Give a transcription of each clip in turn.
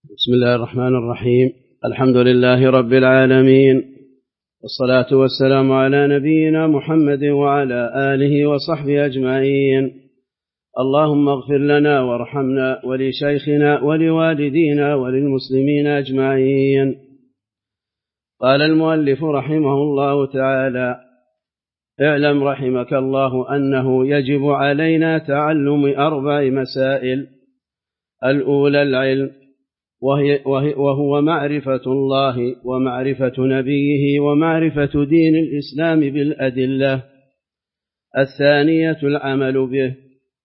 بسم الله الرحمن الرحيم. الحمد لله رب العالمين، والصلاة والسلام على نبينا محمد وعلى آله وصحبه أجمعين. اللهم اغفر لنا وارحمنا ولشيخنا ولوالدينا وللمسلمين أجمعين. قال المؤلف رحمه الله تعالى: اعلم رحمك الله أنه يجب علينا تعلم 4 مسائل. الأولى العلم، وهو معرفة الله ومعرفة نبيه ومعرفة دين الإسلام بالأدلة. الثانية العمل به.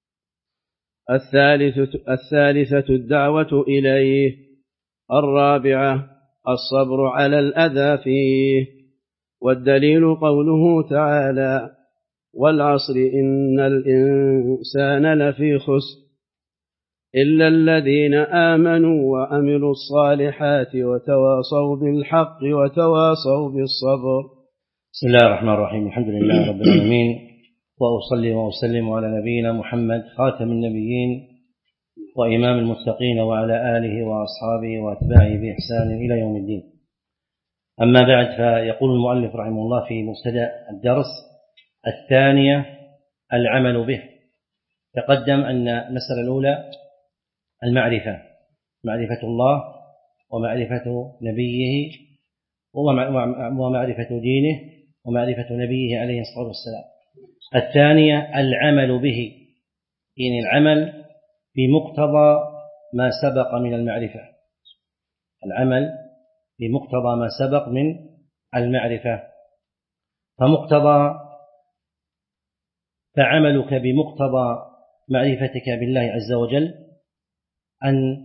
الثالثة الدعوة إليه. الرابعة الصبر على الأذى فيه. والدليل قوله تعالى: والعصر إن الإنسان لفي خسر إلا الذين آمنوا وعملوا الصالحات وتواصوا بالحق وتواصوا بالصبر. بسم الله الرحمن الرحيم. الحمد لله رب العالمين، وأصلي وأسلم على نبينا محمد خاتم النبيين وإمام المتقين وعلى آله وأصحابه وأتباعه بإحسان إلى يوم الدين. أما بعد، فيقول المؤلف رحمه الله في مبتدأ الدرس: الثانية العمل به. تقدم أن المسألة الأولى المعرفة، معرفة الله ومعرفة نبيه ومعرفة دينه ومعرفة نبيه عليه الصلاة والسلام. الثانية العمل به، يعني العمل بمقتضى ما سبق من المعرفة، العمل بمقتضى ما سبق من المعرفة. فعملك بمقتضى معرفتك بالله عز وجل أن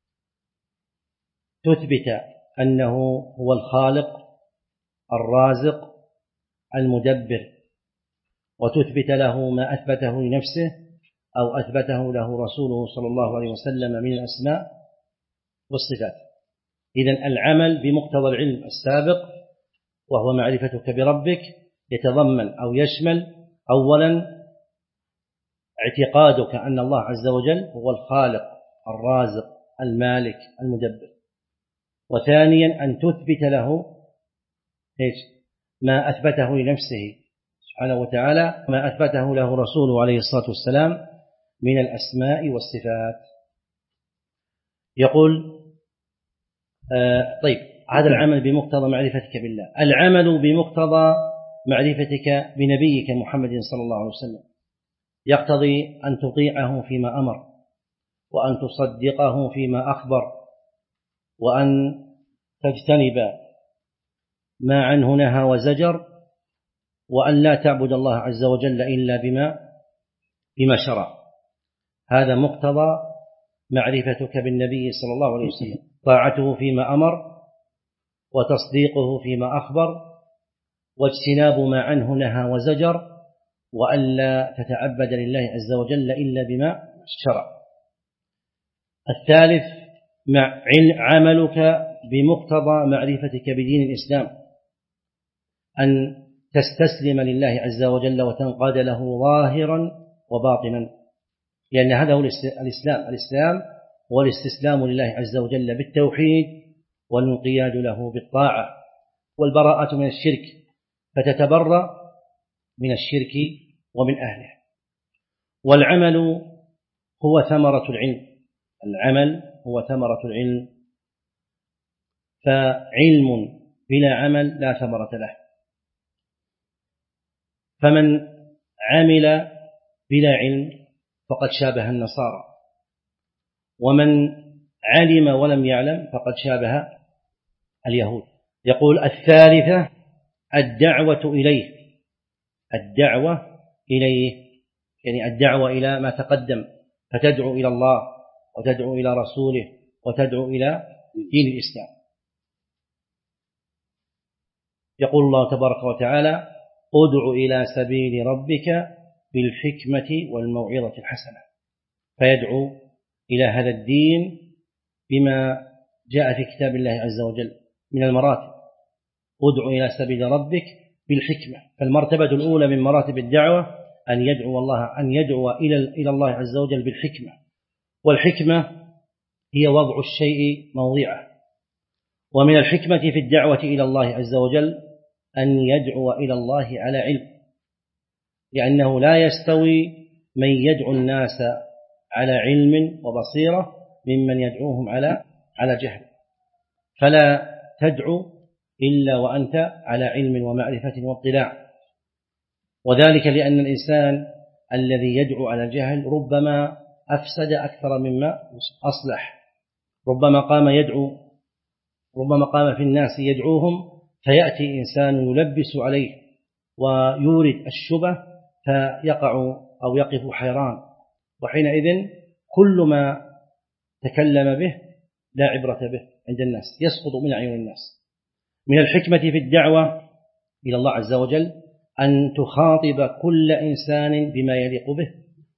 تثبت أنه هو الخالق الرازق المدبر، وتثبت له ما أثبته لنفسه أو أثبته له رسوله صلى الله عليه وسلم من الأسماء والصفات. إذن العمل بمقتضى العلم السابق وهو معرفتك بربك يتضمن أو يشمل أولا اعتقادك أن الله عز وجل هو الخالق الرازق المالك المدبر، وثانيا أن تثبت له ما أثبته لنفسه سبحانه وتعالى، ما أثبته له رسوله عليه الصلاة والسلام من الأسماء والصفات. يقول طيب، هذا العمل بمقتضى معرفتك بالله. العمل بمقتضى معرفتك بنبيك محمد صلى الله عليه وسلم يقتضي أن تطيعه فيما أمر، وأن تصدقه فيما أخبر، وأن تجتنب ما عنه نهى وزجر، وأن لا تعبد الله عز وجل إلا بما شرع. هذا مقتضى معرفتك بالنبي صلى الله عليه وسلم: طاعته فيما أمر، وتصديقه فيما أخبر، واجتناب ما عنه نهى وزجر، وأن لا تتعبد لله عز وجل إلا بما شرع. الثالث عملك بمقتضى معرفتك بدين الإسلام، أن تستسلم لله عز وجل وتنقاد له ظاهرا وباطنا، لأن هذا هو الإسلام هو الاستسلام لله عز وجل بالتوحيد والانقياد له بالطاعة والبراءة من الشرك، فتتبرأ من الشرك ومن أهله. والعمل هو ثمرة العلم، العمل هو ثمرة العلم، فعلم بلا عمل لا ثمرة له. فمن عمل بلا علم فقد شابه النصارى، ومن علم ولم يعلم فقد شابه اليهود. يقول: الثالثة الدعوة إليه. الدعوة إليه يعني الدعوة إلى ما تقدم، فتدعو إلى الله وتدعو إلى رسوله وتدعو إلى دين الإسلام. يقول الله تبارك وتعالى: ادع إلى سبيل ربك بالحكمة والموعظة الحسنة. فيدعو إلى هذا الدين بما جاء في كتاب الله عز وجل من المراتب. ادع إلى سبيل ربك بالحكمة، فالمرتبة الأولى من مراتب الدعوة أن يدعو إلى الله عز وجل بالحكمة. والحكمة هي وضع الشيء موضعه. ومن الحكمة في الدعوة إلى الله عز وجل أن يدعو إلى الله على علم، لأنه لا يستوي من يدعو الناس على علم وبصيرة ممن يدعوهم على جهل. فلا تدعو إلا وأنت على علم ومعرفة واطلاع، وذلك لأن الإنسان الذي يدعو على الجهل ربما أفسد أكثر مما أصلح. ربما قام في الناس يدعوهم فيأتي إنسان يلبس عليه ويورد الشبه فيقع أو يقف حيران، وحينئذ كل ما تكلم به لا عبرة به عند الناس، يسقط من أعين الناس. من الحكمة في الدعوة إلى الله عز وجل أن تخاطب كل إنسان بما يليق به،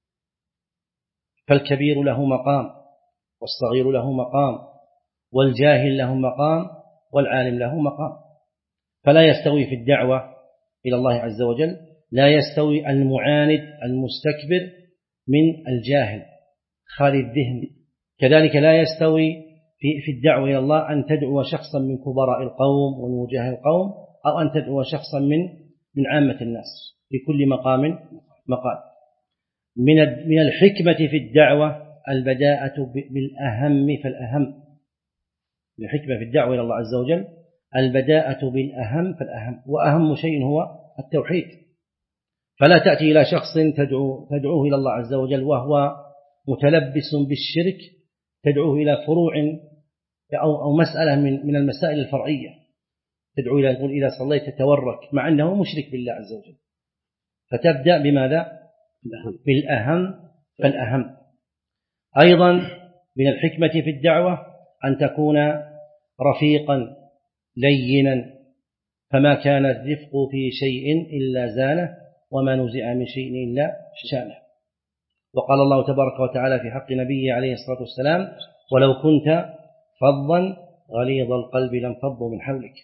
فالكبير له مقام، والصغير له مقام، والجاهل له مقام، والعالم له مقام. فلا يستوي في الدعوة إلى الله عز وجل، لا يستوي المعاند المستكبر من الجاهل خالي الذهن. كذلك لا يستوي في الدعوة إلى الله أن تدعو شخصا من كبراء القوم ومجاه القوم، أو أن تدعو شخصا من عامة الناس، لكل مقام مقال. من الحكمة في الدعوة البداءة بالأهم فالأهم. من الحكمة في الدعوة إلى الله عز وجل البداءة بالأهم فالأهم، وأهم شيء هو التوحيد. فلا تأتي إلى شخص تدعوه إلى الله عز وجل وهو متلبس بالشرك، تدعوه إلى فروع أو مسألة من المسائل الفرعية، تدعو إلى يقول إذا صليت تتورك، مع أنه مشرك بالله عز وجل. فتبدأ بماذا؟ بالأهم فالأهم. أيضا من الحكمة في الدعوة أن تكون رفيقا لينا، فما كان الرفق في شيء إلا زانه، وما نزع من شيء إلا شانه. وقال الله تبارك وتعالى في حق نبيه عليه الصلاة والسلام: ولو كنت فظا غليظ القلب لانفضوا من حولك.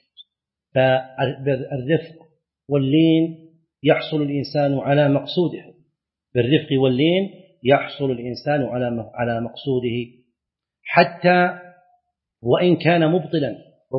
فالرفق واللين يحصل الإنسان على مقصوده، بالرفق واللين يحصل الإنسان على مقصوده، حتى وإن كان مبطلا.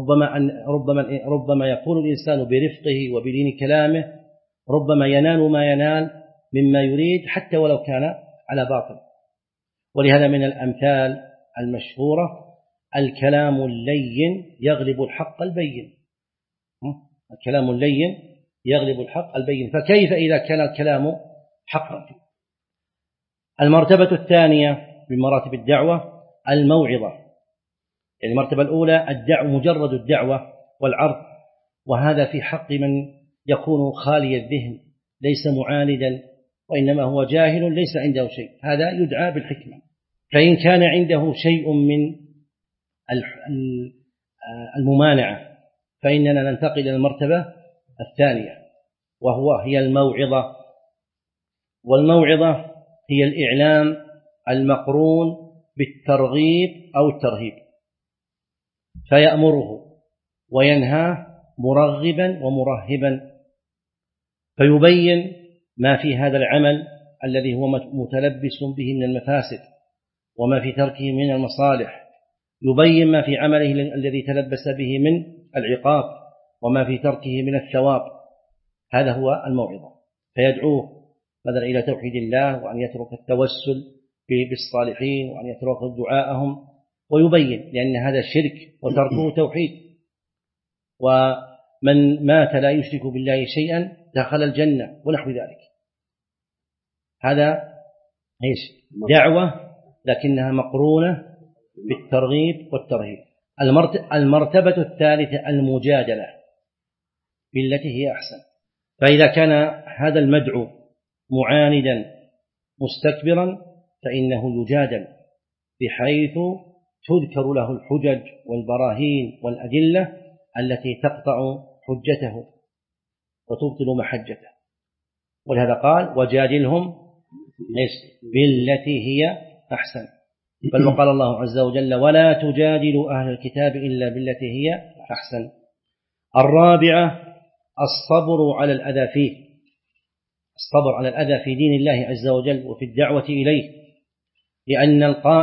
ربما يكون الإنسان برفقه وبلين كلامه ربما ينال ما ينال مما يريد، حتى ولو كان على باطل. ولهذا من الأمثال المشهورة: الكلام اللين يغلب الحق البين. الكلام اللين يغلب الحق البين، فكيف إذا كان الكلام حقا؟ المرتبة الثانية من مراتب الدعوة الموعظة. يعني المرتبة الأولى مجرد الدعوة والعرض، وهذا في حق من يكون خالي الذهن ليس معاندا، وإنما هو جاهل ليس عنده شيء، هذا يدعى بالحكمة. فإن كان عنده شيء من الممانعة فإننا ننتقل إلى المرتبة الثانية، هي الموعظة. والموعظة هي الإعلام المقرون بالترغيب أو الترهيب، فيأمره وينهاه مرغبا ومرهبا، فيبين ما في هذا العمل الذي هو متلبس به من المفاسد، وما في تركه من المصالح، يبين ما في عمله الذي تلبس به من العقاب، وما في تركه من الثواب. هذا هو الموعظة. فيدعوه مثلا إلى توحيد الله، وأن يترك التوسل بالصالحين، وأن يترك دعاءهم، ويبين لأن هذا شرك وتركه توحيد. ومن مات لا يشرك بالله شيئا دخل الجنة ونحو ذلك. هذا دعوة لكنها مقرونة بالترغيب والترهيب. المرتبة الثالثة المجادلة بالتي هي أحسن. فإذا كان هذا المدعو معاندا مستكبرا فإنه يجادل، بحيث تذكر له الحجج والبراهين والأدلة التي تقطع حجته وتبطل محجته. ولهذا قال: وجادلهم بالتي هي أحسن. بل وقال الله عز وجل: ولا تجادلوا أهل الكتاب إلا بالتي هي أحسن. الرابعة الصبر على الأذى فيه، الصبر على الأذى في دين الله عز وجل وفي الدعوة إليه، لأن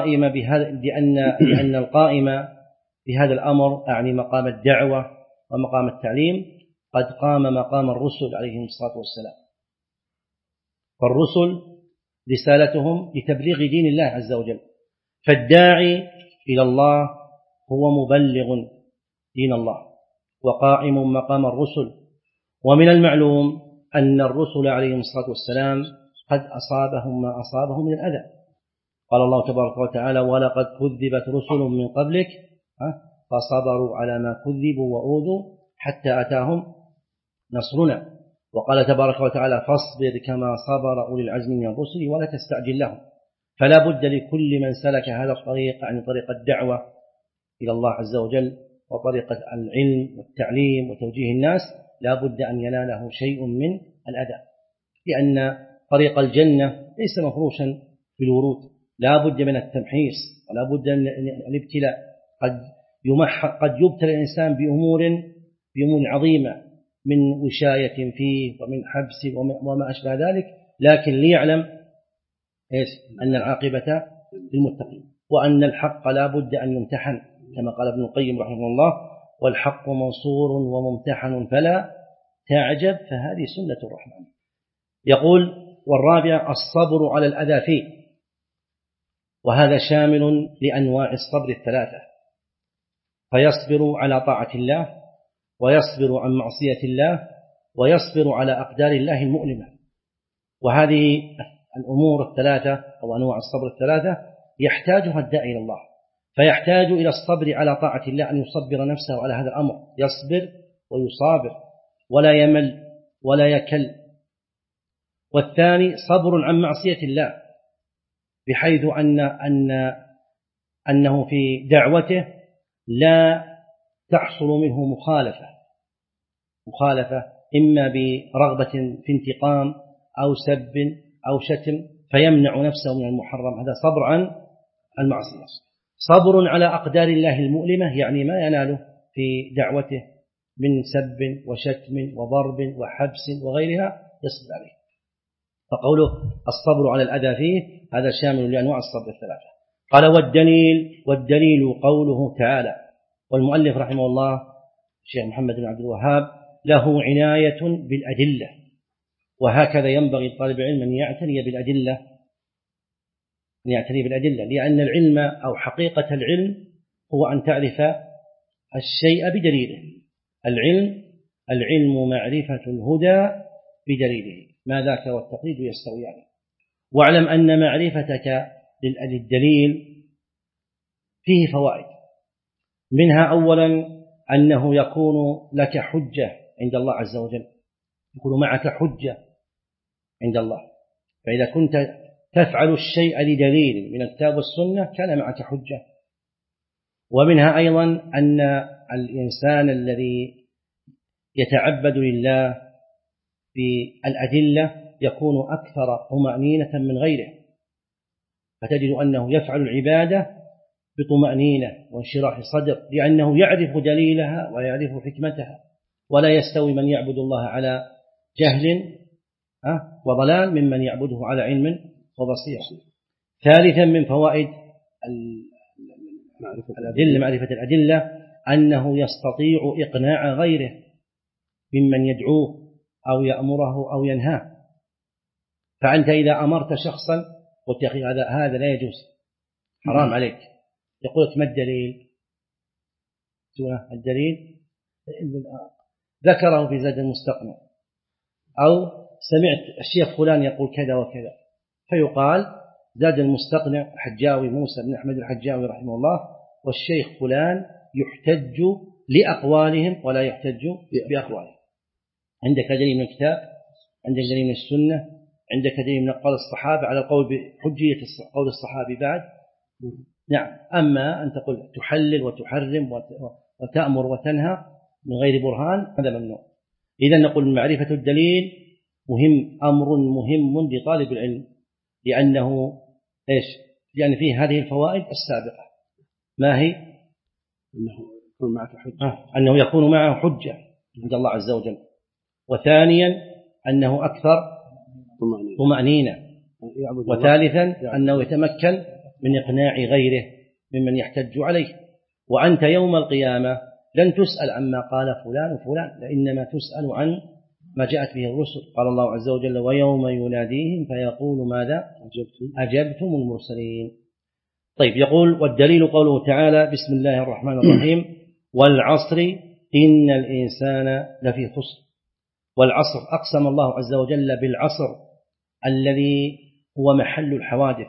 القائم بهذا الأمر أعني مقام الدعوة ومقام التعليم قد قام مقام الرسل عليهم الصلاة والسلام. فالرسل رسالتهم لتبليغ دين الله عز وجل، فالداعي إلى الله هو مبلغ دين الله وقائم مقام الرسل. ومن المعلوم أن الرسل عليهم الصلاة والسلام قد أصابهم ما أصابهم من الأذى. قال الله تبارك وتعالى: ولقد كذبت رسل من قبلك فصبروا على ما كذبوا وأوذوا حتى أتاهم نصرنا. وقال تبارك وتعالى: فاصبر كما صبر أولي العزم من الرسل ولا تستعجل لهم. فلا بد لكل من سلك هذا الطريق، عن طريق الدعوة إلى الله عز وجل وطريقة العلم والتعليم وتوجيه الناس، لا بد أن يناله شيء من الأذى، لأن طريق الجنة ليس مفروشا بالورود، لا بد من التمحيص ولا بد من الابتلاء. قد يبتلى الإنسان بأمور عظيمة من وشاية فيه ومن حبس وما أشبه ذلك، لكن ليعلم أن العاقبة للمتقين، وأن الحق لا بد أن يمتحن كما قال ابن القيم رحمه الله: والحق منصور وممتحن فلا تعجب فهذه سنة الرحمن. يقول: والرابع الصبر على الأذى فيه، وهذا شامل لأنواع الصبر الثلاثة، فيصبر على طاعة الله، ويصبر عن معصية الله، ويصبر على أقدار الله المؤلمة. وهذه الأمور الثلاثة أو أنواع الصبر الثلاثة يحتاجها الداعي إلى الله، فيحتاج إلى الصبر على طاعة الله، أن يصبر نفسه على هذا الأمر، يصبر ويصابر ولا يمل ولا يكل. والثاني صبر عن معصية الله، بحيث أنه في دعوته لا تحصل منه مخالفة إما برغبة في انتقام أو سب أو شتم فيمنع نفسه من المحرم، هذا صبر عن المعصية. صبر على أقدار الله المؤلمة، يعني ما يناله في دعوته من سب وشتم وضرب وحبس وغيرها يصبر عليه. فقوله الصبر على الأذى فيه هذا شامل لأنواع الصبر الثلاثة. قال: والدليل قوله تعالى. والمؤلف رحمه الله الشيخ محمد بن عبد الوهاب له عناية بالأدلة، وهكذا ينبغي لطالب العلم أن يعتني بالأدلة، لأن العلم أو حقيقة العلم هو أن تعرف الشيء بدليله. العلم معرفة الهدى بدليله، ما ذاك والتقليد يستويان. واعلم أن معرفتك للدليل فيه فوائد، منها أولا أنه يكون لك حجة عند الله عز وجل، يكون معك حجة عند الله، فإذا كنت تفعل الشيء لدليل من الكتاب والسنة كان معك حجة. ومنها أيضا أن الإنسان الذي يتعبد لله بالأدلة يكون أكثر طمأنينة من غيره، فتجد أنه يفعل العبادة بطمأنينة وانشراح صدر، لأنه يعرف دليلها ويعرف حكمتها. ولا يستوي من يعبد الله على جهل وضلال ممن يعبده على علم وبصيرة. ثالثا من فوائد معرفة الأدلة أنه يستطيع إقناع غيره ممن يدعوه أو يأمره أو ينهاه. فأنت إذا أمرت شخصا قلت: يا أخي هذا لا يجوز، حرام عليك، يقول لك: ما الدليل؟ الدليل ذكره في زاد المستقنع، أو سمعت الشيخ فلان يقول كذا وكذا، فيقال: زاد المستقنع حجاوي موسى بن أحمد الحجاوي رحمه الله والشيخ فلان يحتج لأقوالهم ولا يحتج بأقوالهم. عندك دليل من الكتاب، عندك دليل من السنة، عندك دليل من قول الصحابة على القول بحجية قول الصحابي بعد. نعم. أما أن تقول تحلل وتحرم وتأمر وتنهى من غير برهان هذا ممنوع. إذا نقول معرفة الدليل أمر مهم لطالب العلم، لأنه لأن فيه هذه الفوائد السابقة. ما هي؟ أنه يكون معه حجة عند الله عز وجل، وثانيا أنه أكثر طمأنينة، وثالثا أنه يتمكن من إقناع غيره ممن يحتج عليه. وأنت يوم القيامة لن تسأل عما قال فلان وفلان، إنما تسأل عن ما جاءت به الرسل. قال الله عز وجل: ويوم يناديهم فيقول ماذا أجبتم المرسلين. طيب، يقول: والدليل قوله تعالى: بسم الله الرحمن الرحيم، والعصر إن الإنسان لفي خسر. والعصر أقسم الله عز وجل بالعصر الذي هو محل الحوادث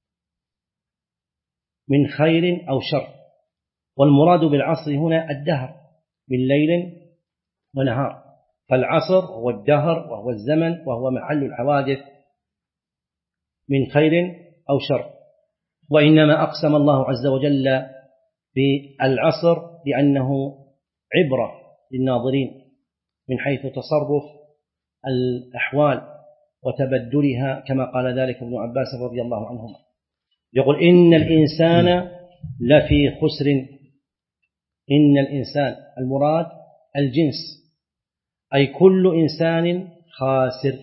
من خير أو شر، والمراد بالعصر هنا الدهر من ليل ونهار، فالعصر هو الدهر وهو الزمن وهو محل الحوادث من خير أو شر. وإنما أقسم الله عز وجل بالعصر لأنه عبرة للناظرين من حيث تصرف الأحوال وتبدلها، كما قال ذلك ابن عباس رضي الله عنهما. يقول: إن الإنسان لفي خسر. إن الإنسان المراد الجنس، أي كل إنسان خاسر،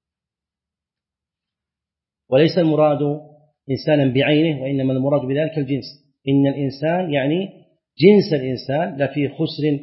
وليس المراد إنسانا بعينه، وإنما المراد بذلك الجنس. إن الإنسان يعني جنس الإنسان لفي خسر.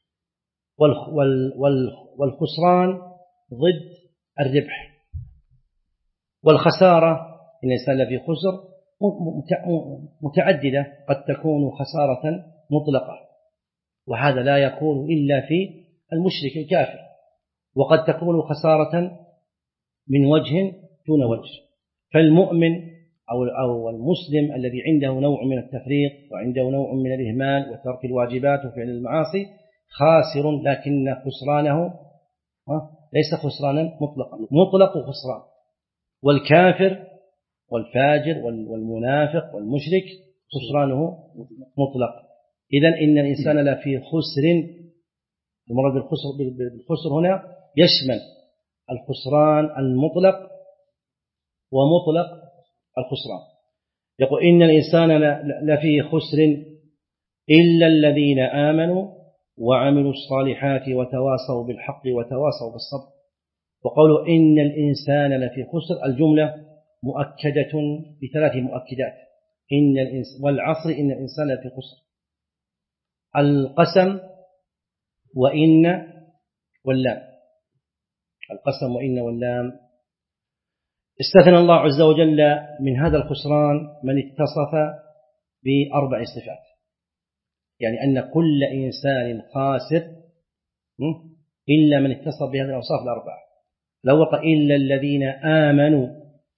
والخسران ضد الربح، والخسارة إن الإنسان لفي خسر متعددة، قد تكون خسارة مطلقة، وهذا لا يكون إلا في المشرك الكافر، وقد تكون خسارة من وجه دون وجه. فالمؤمن أو المسلم الذي عنده نوع من التفريط وعنده نوع من الإهمال وترك الواجبات وفعل المعاصي خاسر، لكن خسرانه ليس خسرانا مطلقا، مطلق خسران. والكافر والفاجر والمنافق والمشرك خسرانه مطلق. إذن إن الإنسان لفي خسر. المراد بالخسر هنا يشمل الخسران المطلق ومطلق الخسران. يقول: إن الإنسان لفي خسر إلا الذين آمنوا وعملوا الصالحات وتواصوا بالحق وتواصوا بالصبر. وقولوا إن الإنسان لفي خسر الجملة مؤكدة بثلاث مؤكدات: والعصر إن الإنسان لفي خسر، القسم وإن واللام. القسم وإن واللام. استثنى الله عز وجل من هذا الخسران من اتصف بأربع صفات، يعني أن كل إنسان خاسر إلا من اتصف بهذه الأوصاف الأربعة. لو قال إلا الذين آمنوا،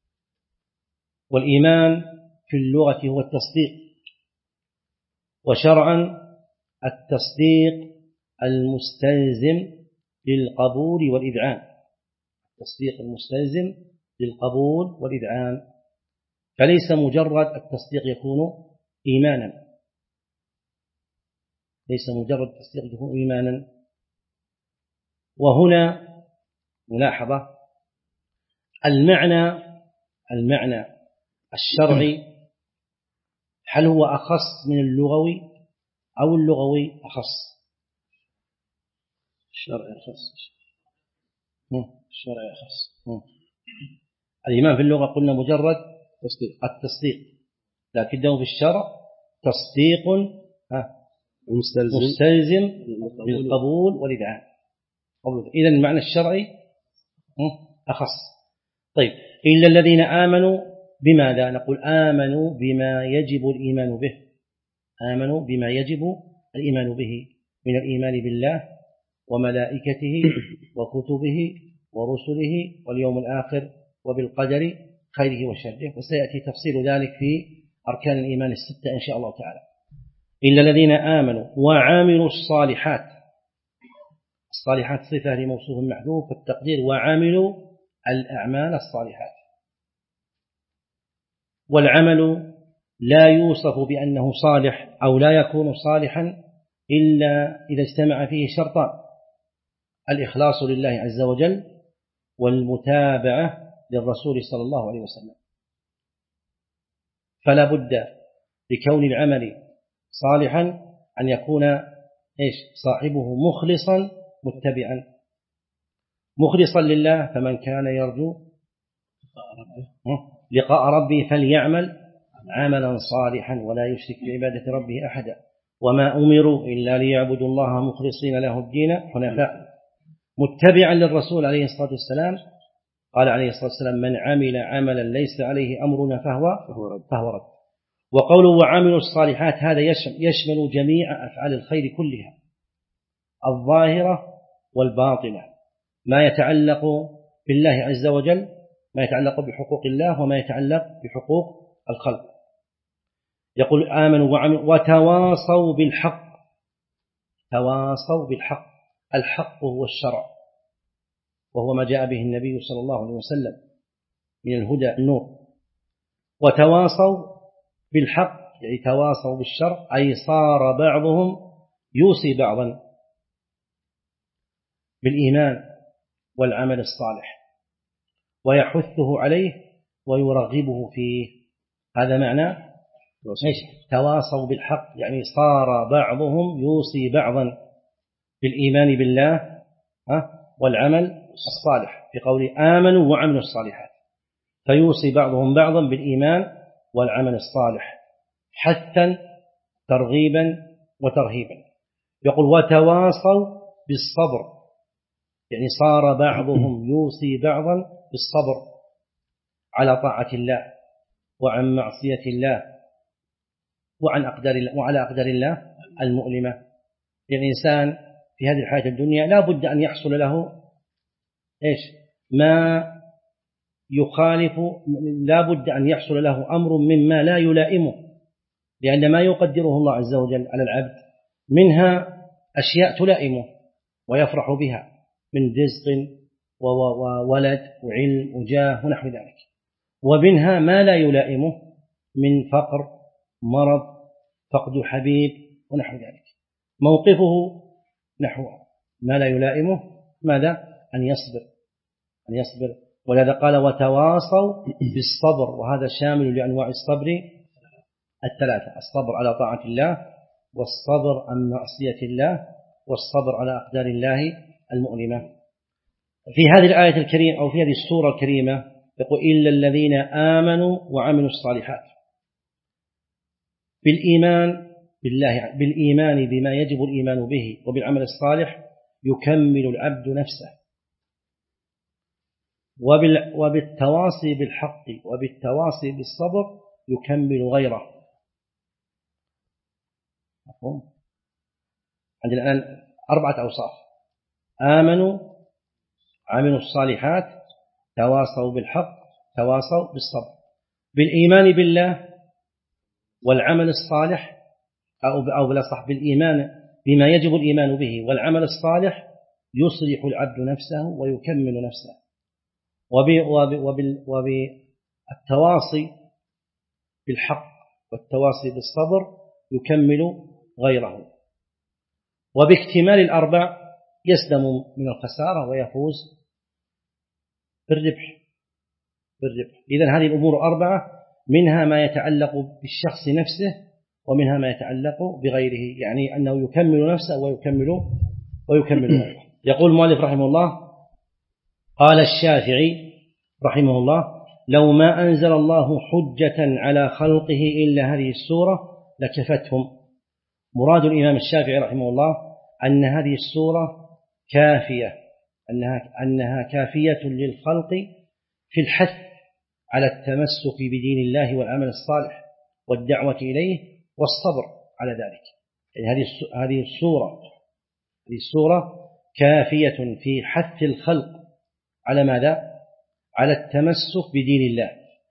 والإيمان في اللغة هو التصديق، وشرعا التصديق المستلزم للقبول والإذعان. التصديق المستلزم للقبول والإذعان، فليس مجرد التصديق يكون إيمانا، ليس مجرد التصديق يكون إيمانا. وهنا ملاحظة: المعنى الشرعي هل هو أخص من اللغوي أو اللغوي أخص؟ الشرعي أخص. الشرعي أخص. الإيمان في اللغة قلنا مجرد التصديق، لكنه في الشرع تصديق مستلزم للقبول والإذعان. إذن المعنى الشرعي أخص. طيب، إلا الذين آمنوا بماذا؟ نقول آمنوا بما يجب الإيمان به، آمنوا بما يجب الإيمان به من الإيمان بالله وملائكته وكتبه ورسله واليوم الآخر وبالقدر خيره وشره، وسيأتي تفصيل ذلك في أركان الإيمان الستة إن شاء الله تعالى. إلا الذين آمنوا وعملوا الصالحات. الصالحات صفة لموصوف محذوف، فالتقدير وعملوا الأعمال الصالحات. والعمل لا يوصف بأنه صالح أو لا يكون صالحا إلا إذا اجتمع فيه شرطان: الإخلاص لله عز وجل والمتابعة للرسول صلى الله عليه وسلم. فلا بد لكون العمل صالحا أن يكون صاحبه مخلصا متبعا. مخلصا لله، فمن كان يرجو لقاء ربه فليعمل عملا صالحا ولا يشرك بعبادة ربه أحدا وما أمروا إلا ليعبدوا الله مخلصين له الدين حنفاء متبعا للرسول عليه الصلاة والسلام. قال عليه الصلاة والسلام: من عمل عملا ليس عليه أمرنا فهو رد. وقوله وعملوا الصالحات هذا يشمل جميع أفعال الخير كلها الظاهرة والباطنة، ما يتعلق بالله عز وجل، ما يتعلق بحقوق الله وما يتعلق بحقوق الخلق. يقول آمنوا وعملوا وتواصوا بالحق. تواصوا بالحق، الحق هو الشرع وهو ما جاء به النبي صلى الله عليه وسلم من الهدى النور. وتواصوا بالحق يعني تواصوا بالشرع، أي صار بعضهم يوصي بعضا بالإيمان والعمل الصالح ويحثه عليه ويرغبه فيه. هذا معنى تواصوا بالحق، يعني صار بعضهم يوصي بعضا بالإيمان بالله والعمل الصالح، في قول آمنوا وعملوا الصالحات، فيوصي بعضهم بعضا بالإيمان والعمل الصالح حثا ترغيبا وترهيبا. يقول وتواصوا بالصبر، يعني صار بعضهم يوصي بعضا بالصبر على طاعة الله وعن معصية الله وعلى أقدار الله المؤلمة. يعني الإنسان في هذه الحياة الدنيا لا بد أن يحصل له ما يخالف، لا بد أن يحصل له أمر مما لا يلائمه، لأن ما يقدره الله عز وجل على العبد منها أشياء تلائمه ويفرح بها من رزق وولد وعلم وجاه ونحو ذلك، ومنها ما لا يلائمه من فقر مرض فقد حبيب ونحو ذلك. موقفه نحو ما لا يلائمه ماذا؟ أن يصبر. ولذا قال وتواصوا بالصبر، وهذا شامل لأنواع الصبر الثلاثة: الصبر على طاعة الله، والصبر عن معصية الله، والصبر على أقدار الله المؤلمة. في هذه الآية الكريمة أو في هذه السورة الكريمة يقول إلا الذين آمنوا وعملوا الصالحات. بالإيمان بما يجب الإيمان به وبالعمل الصالح يكمل العبد نفسه، وبالتواصي بالحق وبالتواصي بالصبر يكمل غيره. مفهوم؟ عندنا الآن 4 أوصاف: آمنوا، عملوا الصالحات، تواصوا بالحق، تواصوا بالصبر. بالإيمان بالله والعمل الصالح أو بلا صح، بالإيمان بما يجب الإيمان به والعمل الصالح يصلح العبد نفسه ويكمل نفسه. وبالتواصي بالحق والتواصي بالصبر يكمل غيره. وباكتمال الأربع يسلم من الخسارة ويفوز بالربح. إذن هذه الأمور 4، منها ما يتعلق بالشخص نفسه ومنها ما يتعلق بغيره، يعني أنه يكمل نفسه ويكمل غيره. يقول المؤلف رحمه الله: قال الشافعي رحمه الله: لو ما أنزل الله حجة على خلقه إلا هذه السورة لكفتهم. مراد الإمام الشافعي رحمه الله أن هذه السورة كافية، أنها كافية للخلق في الحث على التمسك بدين الله والعمل الصالح والدعوة إليه والصبر على ذلك. يعني هذه السورة كافية في حث الخلق على ماذا؟ على التمسك بدين الله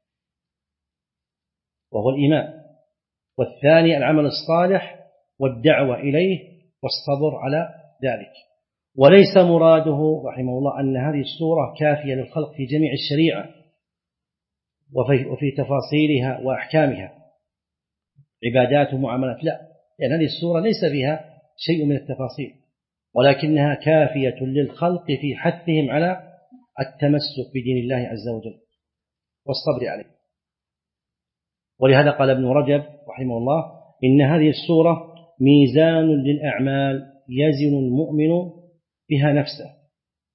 وهو الإيمان، والثاني العمل الصالح والدعوة إليه والصبر على ذلك. وليس مراده رحمه الله أن هذه السورة كافية للخلق في جميع الشريعة وفي تفاصيلها وأحكامها عبادات ومعاملات، لا، لأن هذه السورة ليس فيها شيء من التفاصيل، ولكنها كافية للخلق في حثهم على التمسك بدين الله عز وجل والصبر عليه. ولهذا قال ابن رجب رحمه الله: إن هذه السورة ميزان للأعمال يزن المؤمن بها نفسه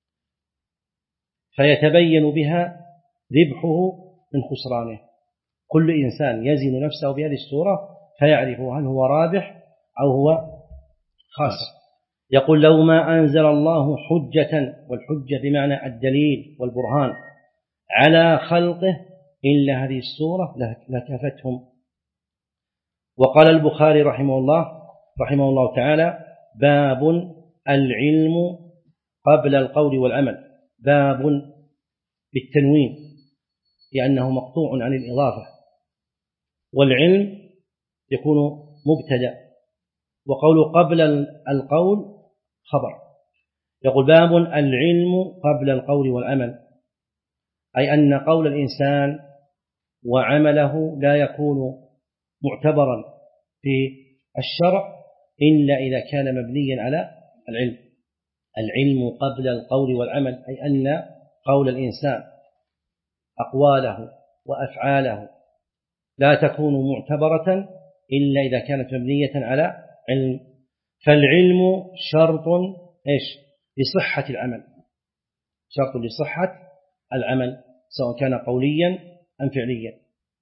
فيتبين بها ربحه من خسرانه، كل إنسان يزن نفسه بهذه الصورة فيعرف هل هو رابح أو هو خاسر. يقول لو ما أنزل الله حجة، والحجة بمعنى الدليل والبرهان، على خلقه إلا هذه السورة لكفتهم. وقال البخاري رحمه الله تعالى: باب العلم قبل القول والعمل. باب بالتنوين لأنه مقطوع عن الإضافة، والعلم يكون مبتدأ، وقول قبل القول خبر. يقول باب العلم قبل القول والعمل، أي أن قول الإنسان وعمله لا يكون معتبرا في الشرع إلا إذا كان مبنيا على العلم. العلم قبل القول والعمل، أي أن قول الإنسان أقواله وأفعاله لا تكون معتبرة إلا إذا كانت مبنية على علم. فالعلم شرط لصحة العمل، شرط لصحة العمل سواء كان قوليا أم فعليا.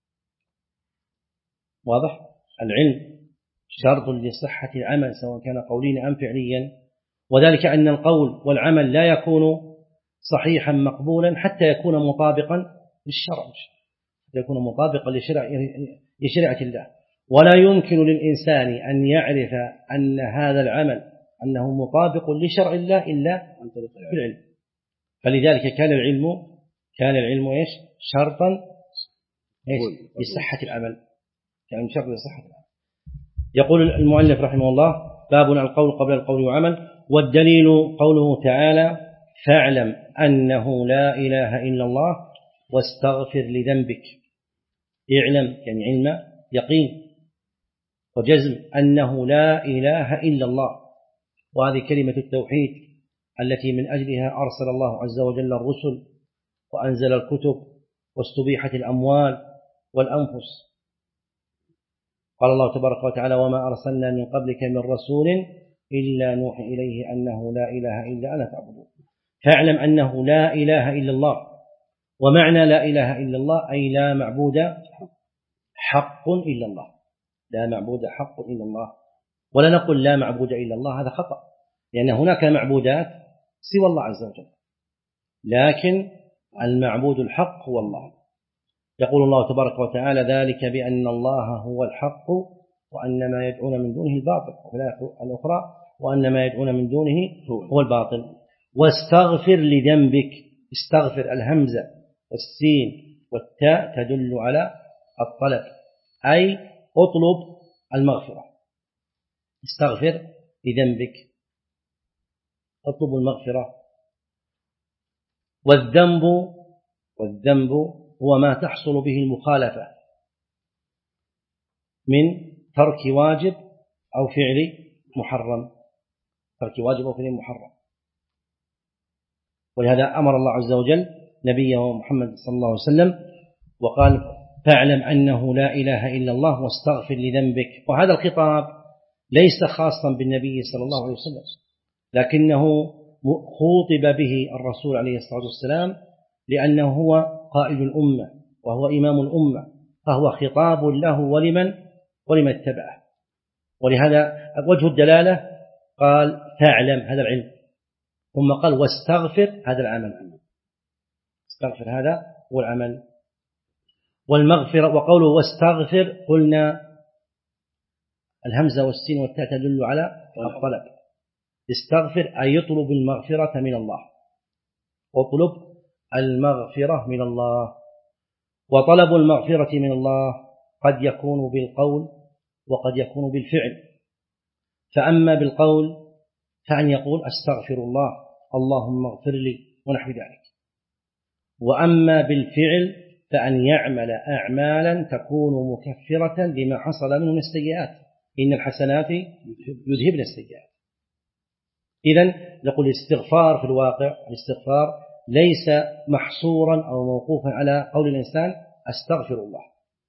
واضح؟ العلم شرط لصحة العمل سواء كان قوليا أم فعليا، وذلك أن القول والعمل لا يكون صحيحا مقبولا حتى يكون مطابقا للشرع، يكون مطابقا لشريعة الله. ولا يمكن للإنسان أن يعرف أن هذا العمل أنه مطابق لشرع الله إلا بالعلم. فلذلك كان العلم شرطا لصحة العمل، كان شرط لصحة العمل. يقول المؤلف رحمه الله: باب القول قبل القول وعمل. والدليل قوله تعالى: فاعلم أنه لا إله إلا الله واستغفر لذنبك. اعلم يعني علم يقين وجزم أنه لا إله إلا الله، وهذه كلمة التوحيد التي من أجلها أرسل الله عز وجل الرسل وأنزل الكتب واستبيحت الأموال والأنفس. قال الله تبارك وتعالى: وما أرسلنا من قبلك من رسول إلا نوحي إليه أنه لا إله إلا أنا فاعبدون. فاعلم أنه لا إله إلا الله. ومعنى لا إله إلا الله أي لا معبود حق إلا الله، لا معبود حق إلا الله. ولا نقول لا معبود إلا الله، هذا خطأ، لأن هناك معبودات سوى الله عز وجل، لكن المعبود الحق هو الله. يقول الله تبارك وتعالى: ذلك بأن الله هو الحق وأن ما يدعون من دونه الباطل، وفي الأخرى وأن ما يدعون من دونه هو الباطل. واستغفر لذنبك. استغفر الهمزة والسين والتاء تدل على الطلب، أي اطلب المغفرة. استغفر لذنبك، اطلب المغفرة. والذنب هو ما تحصل به المخالفة من ترك واجب أو فعل محرم، ترك واجب أو فعل محرم. ولهذا أمر الله عز وجل نبيه محمد صلى الله عليه وسلم وقال: فاعلم أنه لا إله إلا الله واستغفر لذنبك. وهذا الخطاب ليس خاصا بالنبي صلى الله عليه وسلم، لكنه خوطب به الرسول عليه الصلاة والسلام لأنه هو قائد الأمة وهو إمام الأمة، فهو خطاب له ولمن اتبعه. ولهذا وجه الدلالة قال: فاعلم هذا العلم، ثم قال: واستغفر هذا العمل. استغفر هذا هو العمل. والمغفرة، وقوله واستغفر قلنا الهمزة والسين والتاء تدل على الطلب. استغفر أي يطلب المغفرة من الله، اطلب المغفرة من الله. وطلب المغفرة من الله قد يكون بالقول وقد يكون بالفعل. فأما بالقول فأن يقول: أستغفر الله، اللهم اغفر لي، ونحو ذلك. وأما بالفعل فأن يعمل أعمالا تكون مكفرة لما حصل منه من السيئات، إن الحسنات يذهبن السيئات. إذن نقول الاستغفار في الواقع، الاستغفار ليس محصورا أو موقوفا على قول الإنسان أستغفر الله،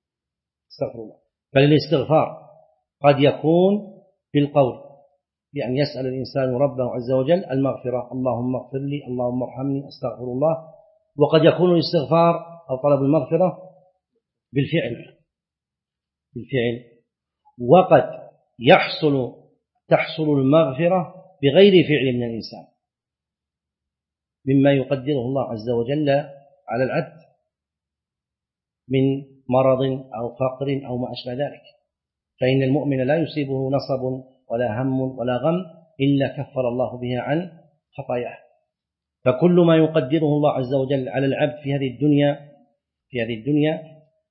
بل الاستغفار قد يكون بالقول، يعني يسأل الإنسان ربه عز وجل المغفرة: اللهم اغفر لي، اللهم ارحمني، أستغفر الله. وقد يكون الاستغفار أو طلب المغفرة بالفعل. وقد تحصل المغفرة بغير فعل من الإنسان مما يقدره الله عز وجل على العبد من مرض أو فقر أو ما أشبه ذلك، فإن المؤمن لا يصيبه نصب ولا هم ولا غم إلا كفر الله بها عن خطاياه. فكل ما يقدره الله عز وجل على العبد في هذه الدنيا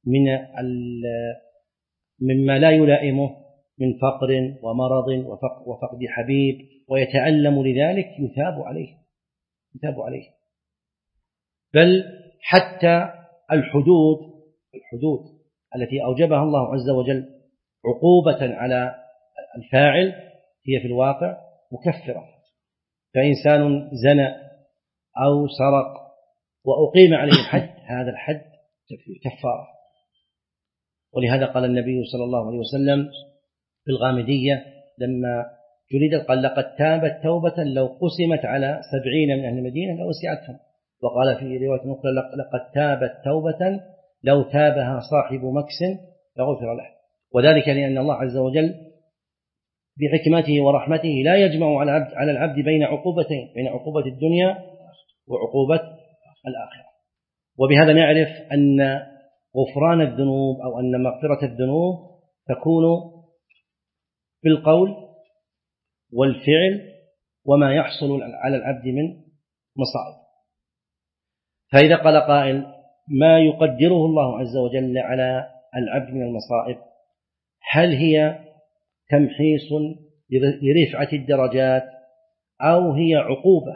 مما لا يلائمه من فقر ومرض وفقد حبيب ويتألم لذلك يثاب عليه. بل حتى الحدود التي أوجبها الله عز وجل عقوبة على الفاعل هي في الواقع مكفرة. فإنسان زنى أو سرق وأقيم عليه الحد، هذا الحد كفارة. ولهذا قال النبي صلى الله عليه وسلم في الغامدية لما جلد قال لقد تابت توبة لو قسمت على 70 من أهل المدينة لوسعتهم. وقال في رواية أخرى لقد تابت توبة لو تابها صاحب مكس لغفر له. وذلك لأن الله عز وجل بحكمته ورحمته لا يجمع على العبد بين عقوبتين، بين عقوبة الدنيا وعقوبة الآخرة. وبهذا نعرف أن غفران الذنوب أو أن مغفرة الذنوب تكون بالقول والفعل وما يحصل على العبد من مصائب. فإذا قال قائل ما يقدره الله عز وجل على العبد من المصائب هل هي تمحيص لرفعة الدرجات أو هي عقوبة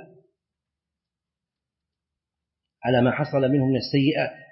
على ما حصل منه من السيئات؟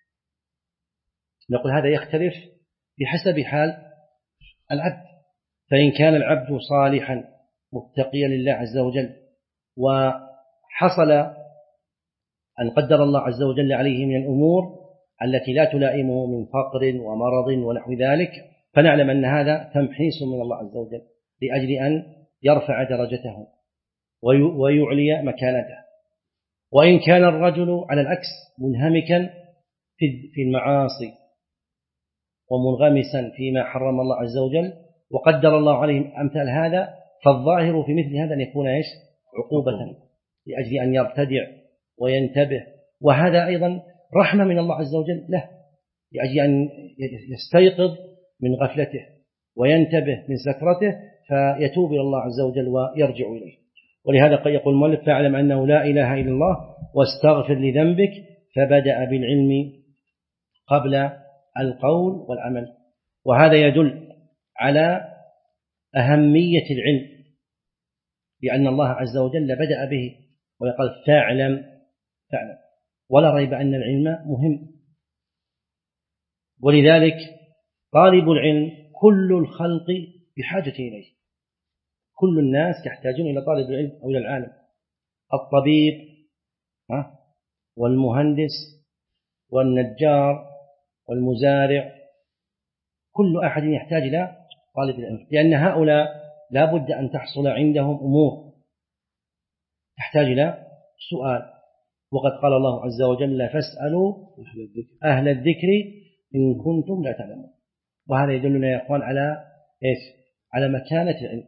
نقول هذا يختلف بحسب حال العبد. فإن كان العبد صالحا متقيا لله عز وجل وحصل أن قدر الله عز وجل عليه من الأمور التي لا تلائمه من فقر ومرض ونحو ذلك، فنعلم أن هذا تمحيص من الله عز وجل لأجل أن يرفع درجته ويعلي مكانته. وإن كان الرجل على العكس منهمكا في المعاصي ومنغمسا فيما حرم الله عز وجل وقدر الله عليه أمثال هذا، فالظاهر في مثل هذا أن يكون عقوبة لأجل أن يرتدع وينتبه. وهذا أيضا رحمة من الله عز وجل له لأجل أن يستيقظ من غفلته وينتبه من سكرته فيتوب إلى الله عز وجل ويرجع إليه. ولهذا قد يقول المؤلف فاعلم أنه لا إله إلا الله واستغفر لذنبك، فبدأ بالعلم قبل القول والعمل. وهذا يدل على أهمية العلم لأن الله عز وجل بدأ به ويقول فاعلم ولا ريب أن العلم مهم. ولذلك طالب العلم كل الخلق بحاجة إليه، كل الناس يحتاجون إلى طالب العلم أو إلى العالم. الطبيب والمهندس والنجار والمزارع كل أحد يحتاج إلى طالب العلم، لأن هؤلاء لا بد أن تحصل عندهم أمور تحتاج إلى سؤال. وقد قال الله عز وجل فاسألوا أهل الذكر إن كنتم لا تعلمون. وهذا يدلنا يا أخوان على إيش؟ على مكانة العلم.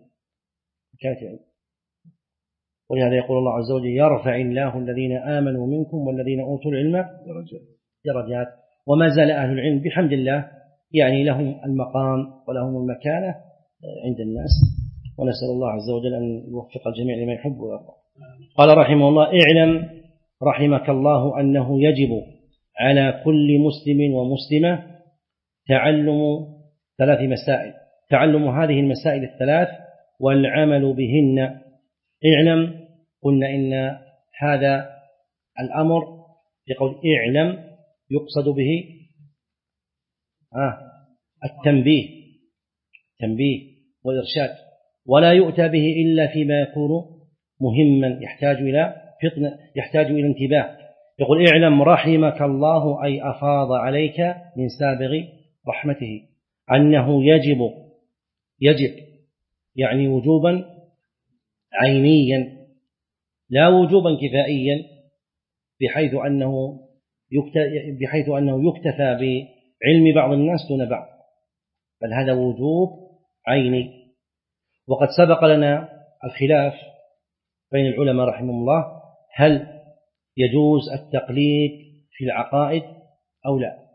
ولهذا يقول الله عز وجل يرفع الله الذين آمنوا منكم والذين أوتوا العلم درجات. وما زال أهل العلم بحمد الله يعني لهم المقام ولهم المكانة عند الناس، ونسأل الله عز وجل أن يوفق الجميع لما يحب ويرضى. قال رحمه الله اعلم رحمك الله أنه يجب على كل مسلم ومسلمة تعلم 3 مسائل، تعلم هذه المسائل الثلاث والعمل بهن. اعلم قلنا إن هذا الأمر بقول اعلم يقصد به التنبيه والإرشاد، ولا يؤتى به إلا فيما يكون مهما يحتاج إلى فطنة، يحتاج إلى انتباه. يقول اعلم رحمك الله أي أفاض عليك من سابغ رحمته أنه يجب يعني وجوبا عينيا لا وجوبا كفائيا بحيث أنه يكتفى علم بعض الناس دون بعض، بل هذا وجوب عيني. وقد سبق لنا الخلاف بين العلماء رحمه الله هل يجوز التقليد في العقائد أو لا.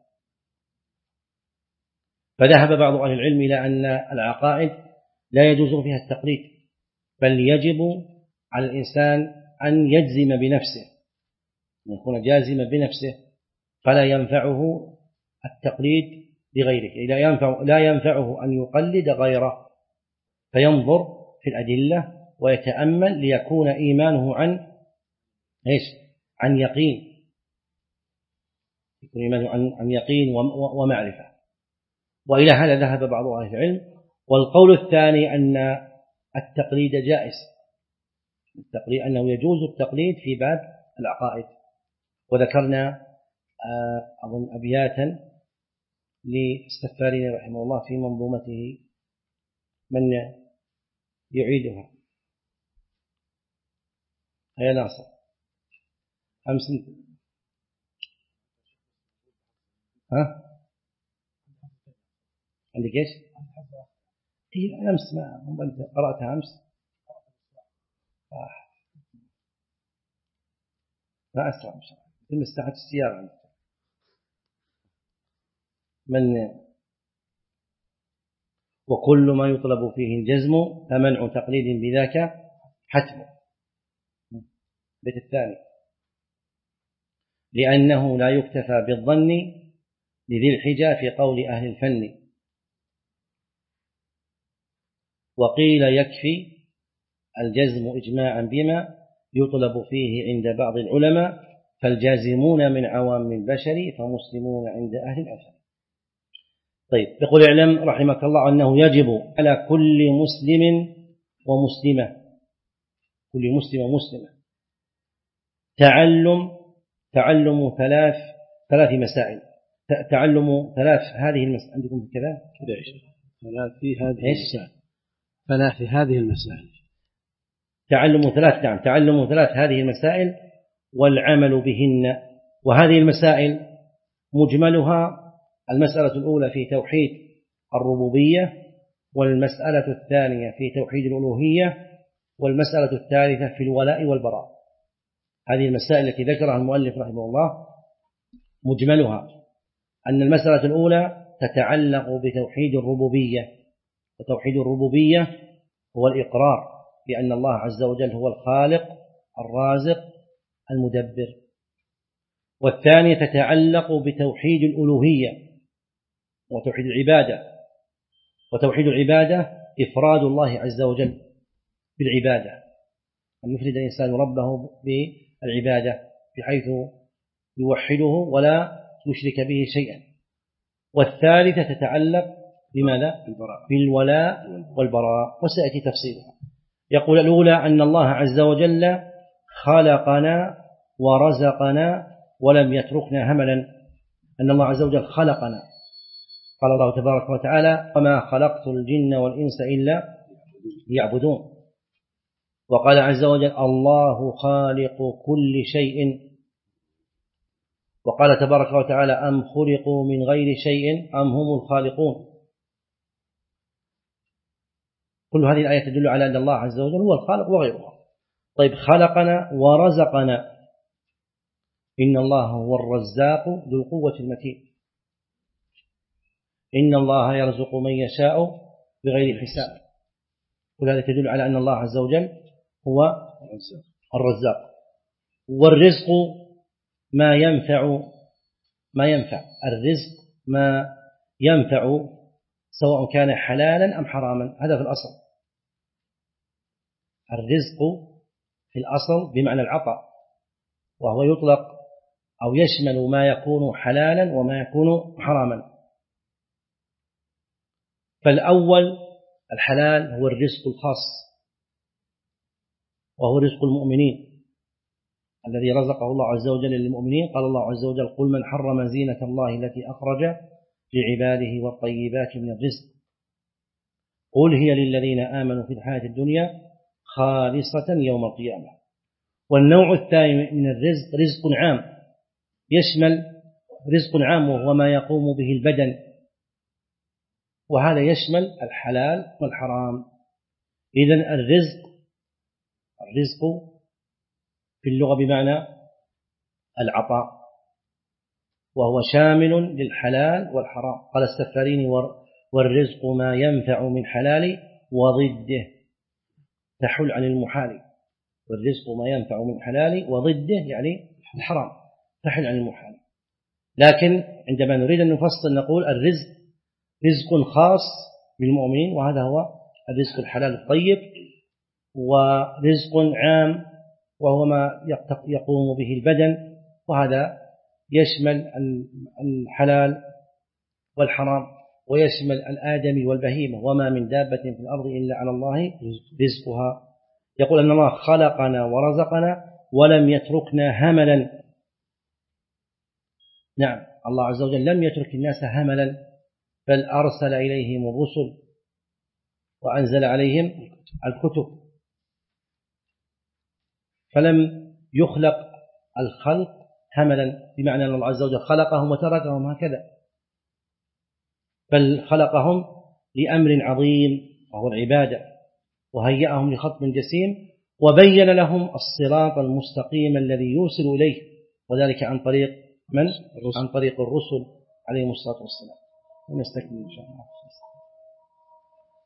فذهب بعض أهل العلم إلى أن العقائد لا يجوز فيها التقليد، بل يجب على الإنسان أن يجزم بنفسه، أن يكون جازما بنفسه، فلا ينفعه التقليد لغيره، لا ينفعه أن يقلد غيره، فينظر في الأدلة ويتأمل ليكون إيمانه عن يقين، يكون إيمانه عن يقين ومعرفة. وإلى هذا ذهب بعض أهل العلم. والقول الثاني أن التقليد جائز، التقليد أنه يجوز التقليد في باب العقائد. وذكرنا أظن أبياتا للسفارين رحمه الله في منظومته، من يعيدها؟ يا ناصر أمس عندك إيش؟ هي أمس ما أنت قرأتها أمس؟ ما أسرع إن شاء الله، تم استعد السيارة من. وكل ما يطلب فيه الجزم فمنع تقليد بذاك حتم. البيت الثاني: لأنه لا يكتفى بالظن لذي الحجى في قول أهل الفن، وقيل يكفي الجزم إجماعا بما يطلب فيه عند بعض العلماء، فالجازمون من عوام البشر فمسلمون عند أهل الأثر. طيب، يقول اعلم رحمك الله أنه يجب على كل مسلم ومسلمة، كل مسلم ومسلمة تعلم ثلاث مسائل، تعلم ثلاث هذه المسائل. عندكم كذا ثلاث في هذه المسائل، تعلم ثلاث هذه المسائل والعمل بهن. وهذه المسائل مجملها المسألة الأولى في توحيد الربوبية، والمسألة الثانية في توحيد الألوهية، والمسألة الثالثة في الولاء والبراء. هذه المسائل التي ذكرها المؤلف رحمه الله مجملها أن المسألة الأولى تتعلق بتوحيد الربوبية، وتوحيد الربوبية هو الإقرار بأن الله عز وجل هو الخالق الرازق المدبر. والثانية تتعلق بتوحيد الألوهية وتوحيد العبادة، وتوحيد العبادة إفراد الله عز وجل بالعبادة، أن يفرد الإنسان ربه بالعبادة بحيث يوحده ولا يشرك به شيئا. والثالثة تتعلق بماذا؟ بالولاء والبراء، وسيأتي تفصيلها. يقول الأولى أن الله عز وجل خلقنا ورزقنا ولم يتركنا هملا، أن الله عز وجل خلقنا. قال الله تبارك وتعالى: وما خلقت الجن والإنس إلا ليعبدون. وقال عز وجل: الله خالق كل شيء. وقال تبارك وتعالى: أم خلقوا من غير شيء أم هم الخالقون. كل هذه الآيات تدل على أن الله عز وجل هو الخالق وغيره. طيب، خلقنا ورزقنا، إن الله هو الرزاق ذو القوة المتين، إن الله يرزق من يشاء بغير حساب. كل هذا تدل على أن الله عز وجل هو الرزاق. والرزق ما ينفع الرزق ما ينفع سواء كان حلالا أم حراما، هذا في الأصل. الرزق في الأصل بمعنى العطاء، وهو يطلق أو يشمل ما يكون حلالا وما يكون حراما. فالأول الحلال هو الرزق الخاص، وهو رزق المؤمنين الذي رزقه الله عز وجل للمؤمنين. قال الله عز وجل: قل من حرم زينة الله التي أخرج لعباده والطيبات من الرزق قل هي للذين آمنوا في الحياة الدنيا خالصة يوم القيامة. والنوع الثاني من الرزق رزق عام يشمل رزق عام وهو ما يقوم به البدن، وهذا يشمل الحلال والحرام. إذن الرزق في اللغة بمعنى العطاء، وهو شامل للحلال والحرام. قال السفاريني: والرزق ما ينفع من حلال وضده تحل عن المحال. والرزق ما ينفع من حلال وضده يعني الحرام تحل عن المحال. لكن عندما نريد أن نفصل نقول الرزق رزق خاص بالمؤمنين، وهذا هو الرزق الحلال الطيب، ورزق عام وهو ما يقوم به البدن، وهذا يشمل الحلال والحرام، ويشمل الآدمي والبهيمة، وما من دابة في الأرض إلا على الله رزقها. يقول أن الله خلقنا ورزقنا ولم يتركنا هملا. نعم، الله عز وجل لم يترك الناس هملا، بل أرسل إليهم الرسل وأنزل عليهم الكتب، فلم يخلق الخلق هملا، بمعنى أن الله عز وجل خلقهم وتركهم هكذا، بل خلقهم لأمر عظيم وهو العبادة، وهيأهم لخطب جسيم، وبين لهم الصراط المستقيم الذي يوصل إليه، وذلك عن طريق من؟ عن طريق الرسل عليهم الصلاة والسلام. ونستكمل إن شاء الله.